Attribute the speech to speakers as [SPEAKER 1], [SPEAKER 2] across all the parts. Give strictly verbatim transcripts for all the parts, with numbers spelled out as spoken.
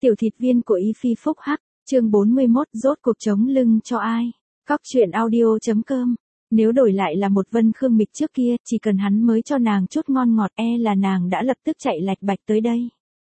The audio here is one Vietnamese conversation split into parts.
[SPEAKER 1] Tiểu thịt viên của Y Phi Phúc Hắc, chương bốn mươi mốt, rốt cuộc chống lưng cho ai? Cóc truyện audio.com. Nếu đổi lại là một Vân Khương Mịch trước kia, chỉ cần hắn mới cho nàng chút ngon ngọt e là nàng đã lập tức chạy lạch bạch tới đây.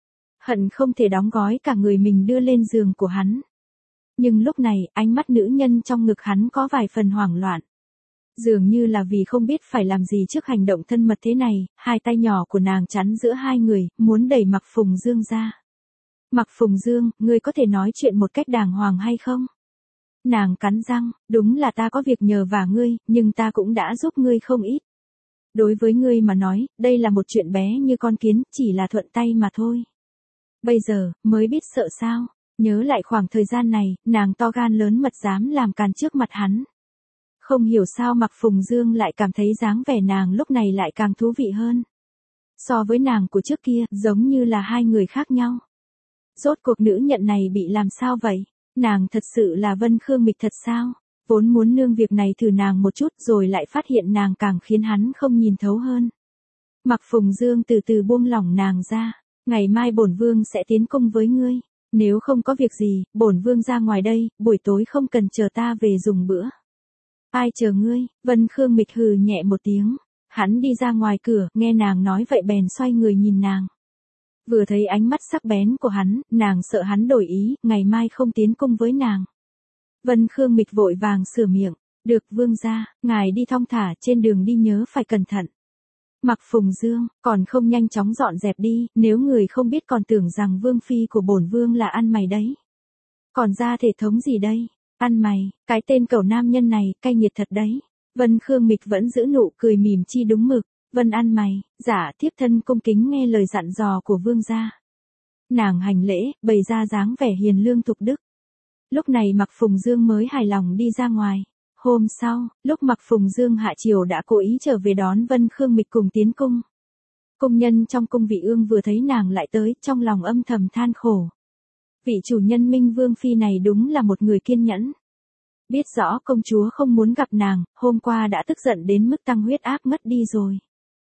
[SPEAKER 1] Hận không thể đóng gói cả người mình đưa lên giường của hắn. Nhưng lúc này, ánh mắt nữ nhân trong ngực hắn có vài phần hoảng loạn. Dường như là vì không biết phải làm gì trước hành động thân mật thế này, hai tay nhỏ của nàng chắn giữa hai người, muốn đẩy Mạc Phùng Dương ra. Mạc Phùng Dương, ngươi có thể nói chuyện một cách đàng hoàng hay không? Nàng cắn răng, đúng là ta có việc nhờ vả ngươi, nhưng ta cũng đã giúp ngươi không ít. Đối với ngươi mà nói, đây là một chuyện bé như con kiến, chỉ là thuận tay mà thôi. Bây giờ, mới biết sợ sao? Nhớ lại khoảng thời gian này, nàng to gan lớn mật dám làm càn trước mặt hắn. Không hiểu sao Mạc Phùng Dương lại cảm thấy dáng vẻ nàng lúc này lại càng thú vị hơn. So với nàng của trước kia, giống như là hai người khác nhau. Rốt cuộc nữ nhận này bị làm sao vậy? Nàng thật sự là Vân Khương Mịch thật sao? Vốn muốn nương việc này thử nàng một chút rồi lại phát hiện nàng càng khiến hắn không nhìn thấu hơn. Mạc Phùng Dương từ từ buông lỏng nàng ra. Ngày mai bổn vương sẽ tiến cung với ngươi. Nếu không có việc gì, bổn vương ra ngoài đây, buổi tối không cần chờ ta về dùng bữa. Ai chờ ngươi? Vân Khương Mịch hừ nhẹ một tiếng. Hắn đi ra ngoài cửa, nghe nàng nói vậy bèn xoay người nhìn nàng. Vừa thấy ánh mắt sắc bén của hắn, nàng sợ hắn đổi ý, ngày mai không tiến cung với nàng. Vân Khương Mịch vội vàng sửa miệng. Được vương gia, ngài đi thong thả trên đường đi nhớ phải cẩn thận. Mạc Phùng Dương, còn không nhanh chóng dọn dẹp đi, nếu người không biết còn tưởng rằng vương phi của bổn vương là ăn mày đấy. Còn ra thể thống gì đây? Ăn mày, cái tên cẩu nam nhân này, cay nghiệt thật đấy. Vân Khương Mịch vẫn giữ nụ cười mỉm chi đúng mực. Vân ăn mày, giả thiếp thân cung kính nghe lời dặn dò của vương gia. Nàng hành lễ, bày ra dáng vẻ hiền lương thục đức. Lúc này Mạc Phùng Dương mới hài lòng đi ra ngoài. Hôm sau, lúc Mạc Phùng Dương hạ chiều đã cố ý trở về đón Vân Khương Mịch cùng tiến cung. Công nhân trong cung vị ương vừa thấy nàng lại tới, trong lòng âm thầm than khổ. Vị chủ nhân Minh Vương Phi này đúng là một người kiên nhẫn. Biết rõ công chúa không muốn gặp nàng, hôm qua đã tức giận đến mức tăng huyết áp ngất đi rồi.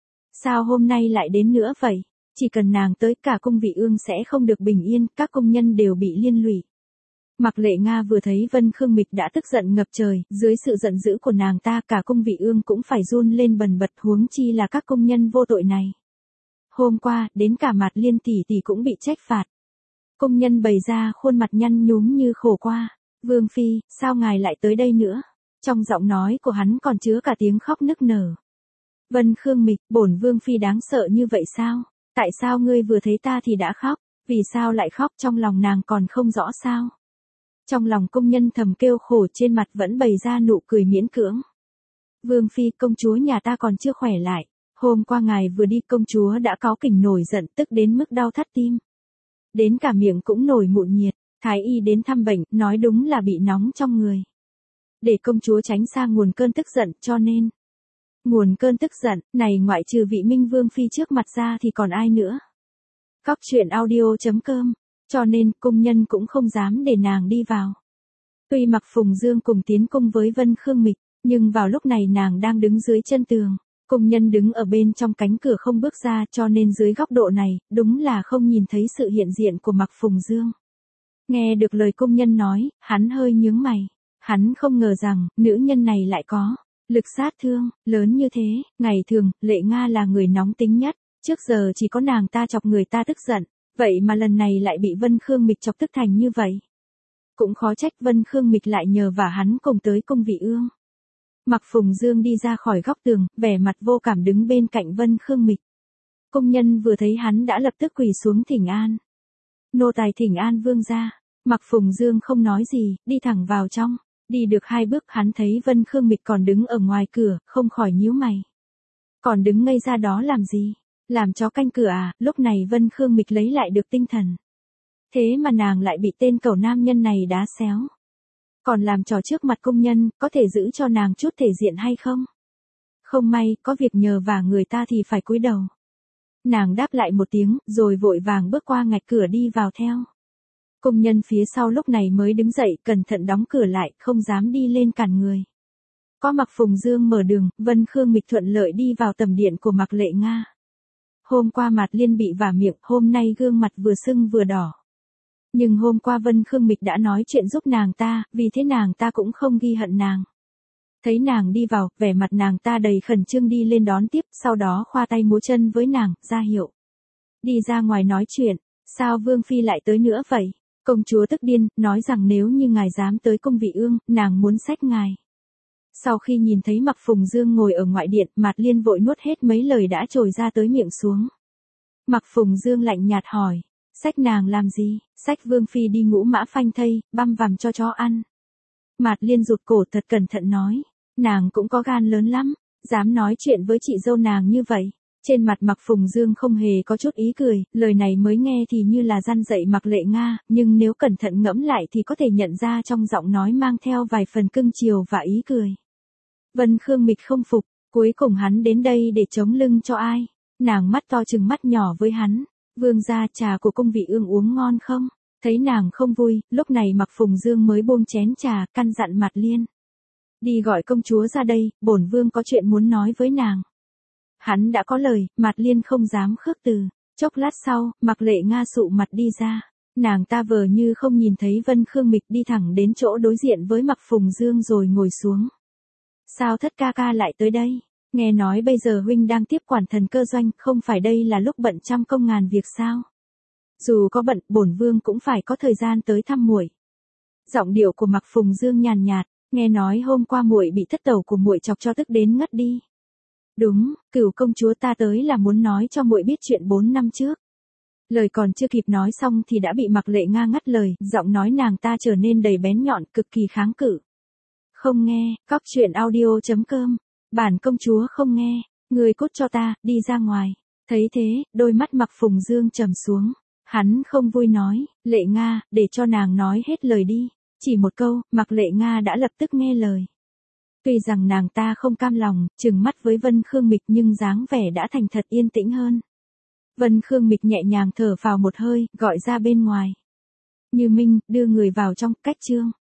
[SPEAKER 1] Sao hôm nay lại đến nữa vậy? Chỉ cần nàng tới cả cung vị ương sẽ không được bình yên, các công nhân đều bị liên lụy. Mạc Lệ Nga vừa thấy Vân Khương Mịch đã tức giận ngập trời, dưới sự giận dữ của nàng ta cả cung vị ương cũng phải run lên bần bật, huống chi là các công nhân vô tội này. Hôm qua, đến cả Mạt Liên tỷ tỷ cũng bị trách phạt. Công nhân bày ra khuôn mặt nhăn nhúm như khổ qua. Vương Phi, sao ngài lại tới đây nữa? Trong giọng nói của hắn còn chứa cả tiếng khóc nức nở. Vân Khương Mịch, bổn Vương Phi đáng sợ như vậy sao? Tại sao ngươi vừa thấy ta thì đã khóc? Vì sao lại khóc, trong lòng nàng còn không rõ sao? Trong lòng công nhân thầm kêu khổ, trên mặt vẫn bày ra nụ cười miễn cưỡng. Vương Phi, công chúa nhà ta còn chưa khỏe lại. Hôm qua ngài vừa đi công chúa đã cáu kỉnh nổi giận tức đến mức đau thắt tim. Đến cả miệng cũng nổi mụn nhiệt. Thái y đến thăm bệnh, nói đúng là bị nóng trong người. Để công chúa tránh xa nguồn cơn tức giận, cho nên. Nguồn cơn tức giận, này ngoại trừ vị Minh Vương Phi trước mặt ra thì còn ai nữa. Cóc truyện audio.com. Cho nên, công nhân cũng không dám để nàng đi vào. Tuy Mạc Phùng Dương cùng tiến cung với Vân Khương Mịch, nhưng vào lúc này nàng đang đứng dưới chân tường. Công nhân đứng ở bên trong cánh cửa không bước ra, cho nên dưới góc độ này, đúng là không nhìn thấy sự hiện diện của Mạc Phùng Dương. Nghe được lời công nhân nói, hắn hơi nhướng mày. Hắn không ngờ rằng, nữ nhân này lại có lực sát thương lớn như thế. Ngày thường, Lệ Nga là người nóng tính nhất. Trước giờ chỉ có nàng ta chọc người ta tức giận. Vậy mà lần này lại bị Vân Khương Mịch chọc tức thành như vậy. Cũng khó trách Vân Khương Mịch lại nhờ vả hắn cùng tới cung vị ương. Mạc Phùng Dương đi ra khỏi góc tường, vẻ mặt vô cảm đứng bên cạnh Vân Khương Mịch. Công nhân vừa thấy hắn đã lập tức quỳ xuống thỉnh an. Nô tài thỉnh an vương gia. Mạc Phùng Dương không nói gì, đi thẳng vào trong. Đi được hai bước hắn thấy Vân Khương Mịch còn đứng ở ngoài cửa, không khỏi nhíu mày. Còn đứng ngây ra đó làm gì? Làm chó canh cửa à? Lúc này Vân Khương Mịch lấy lại được tinh thần. Thế mà nàng lại bị tên cẩu nam nhân này đá xéo. Còn làm trò trước mặt công nhân, có thể giữ cho nàng chút thể diện hay không? Không may, có việc nhờ vả người ta thì phải cúi đầu. Nàng đáp lại một tiếng, rồi vội vàng bước qua ngạch cửa đi vào theo. Công nhân phía sau lúc này mới đứng dậy, cẩn thận đóng cửa lại, không dám đi lên cản người. Có Mạc Phùng Dương mở đường, Vân Khương Mịch thuận lợi đi vào tầm điện của Mạc Lệ Nga. Hôm qua Mạt Liên bị vả miệng, hôm nay gương mặt vừa sưng vừa đỏ. Nhưng hôm qua Vân Khương Mịch đã nói chuyện giúp nàng ta, vì thế nàng ta cũng không ghi hận nàng. Thấy nàng đi vào, vẻ mặt nàng ta đầy khẩn trương đi lên đón tiếp, sau đó khoa tay múa chân với nàng, ra hiệu. Đi ra ngoài nói chuyện, sao Vương Phi lại tới nữa vậy? Công chúa tức điên, nói rằng nếu như ngài dám tới cung vị ương, nàng muốn xách ngài. Sau khi nhìn thấy Mạc Phùng Dương ngồi ở ngoại điện, Mạt Liên vội nuốt hết mấy lời đã trồi ra tới miệng xuống. Mạc Phùng Dương lạnh nhạt hỏi, xách nàng làm gì? Xách Vương Phi đi ngũ mã phanh thây, băm vằm cho chó ăn. Mạt Liên rụt cổ thật cẩn thận nói, nàng cũng có gan lớn lắm, dám nói chuyện với chị dâu nàng như vậy. Trên mặt Mạc Phùng Dương không hề có chút ý cười, lời này mới nghe thì như là răn dạy Mạc Lệ Nga, nhưng nếu cẩn thận ngẫm lại thì có thể nhận ra trong giọng nói mang theo vài phần cưng chiều và ý cười. Vân Khương Mịch không phục, cuối cùng hắn đến đây để chống lưng cho ai? Nàng mắt to trừng mắt nhỏ với hắn, vương gia trà của cung vị ương uống ngon không? Thấy nàng không vui, lúc này Mạc Phùng Dương mới buông chén trà, căn dặn Mạt Liên. Đi gọi công chúa ra đây, bổn vương có chuyện muốn nói với nàng. Hắn đã có lời, Mạt Liên không dám khước từ. Chốc lát sau, Mạc Lệ Nga sụ mặt đi ra. Nàng ta vờ như không nhìn thấy Vân Khương Mịch đi thẳng đến chỗ đối diện với Mạc Phùng Dương rồi ngồi xuống. Sao thất ca ca lại tới đây? Nghe nói bây giờ huynh đang tiếp quản Thần Cơ Doanh, không phải đây là lúc bận trăm công ngàn việc sao? Dù có bận, bổn vương cũng phải có thời gian tới thăm muội. Giọng điệu của Mạc Phùng Dương nhàn nhạt, nghe nói hôm qua muội bị thất tẩu của muội chọc cho tức đến ngất đi. Đúng, Cửu công chúa ta tới là muốn nói cho muội biết chuyện bốn năm trước. Lời còn chưa kịp nói xong thì đã bị Mạc Lệ Nga ngắt lời, giọng nói nàng ta trở nên đầy bén nhọn, cực kỳ kháng cự. Không nghe, cóc truyện audio chấm com, bản công chúa không nghe, người cút cho ta, đi ra ngoài. Thấy thế, đôi mắt Mạc Phùng Dương trầm xuống. Hắn không vui nói, Lệ Nga, để cho nàng nói hết lời đi. Chỉ một câu, Mạc Lệ Nga đã lập tức nghe lời. Tuy rằng nàng ta không cam lòng, trừng mắt với Vân Khương Mịch nhưng dáng vẻ đã thành thật yên tĩnh hơn. Vân Khương Mịch nhẹ nhàng thở phào một hơi, gọi ra bên ngoài. Như Minh, đưa người vào trong, cách trương.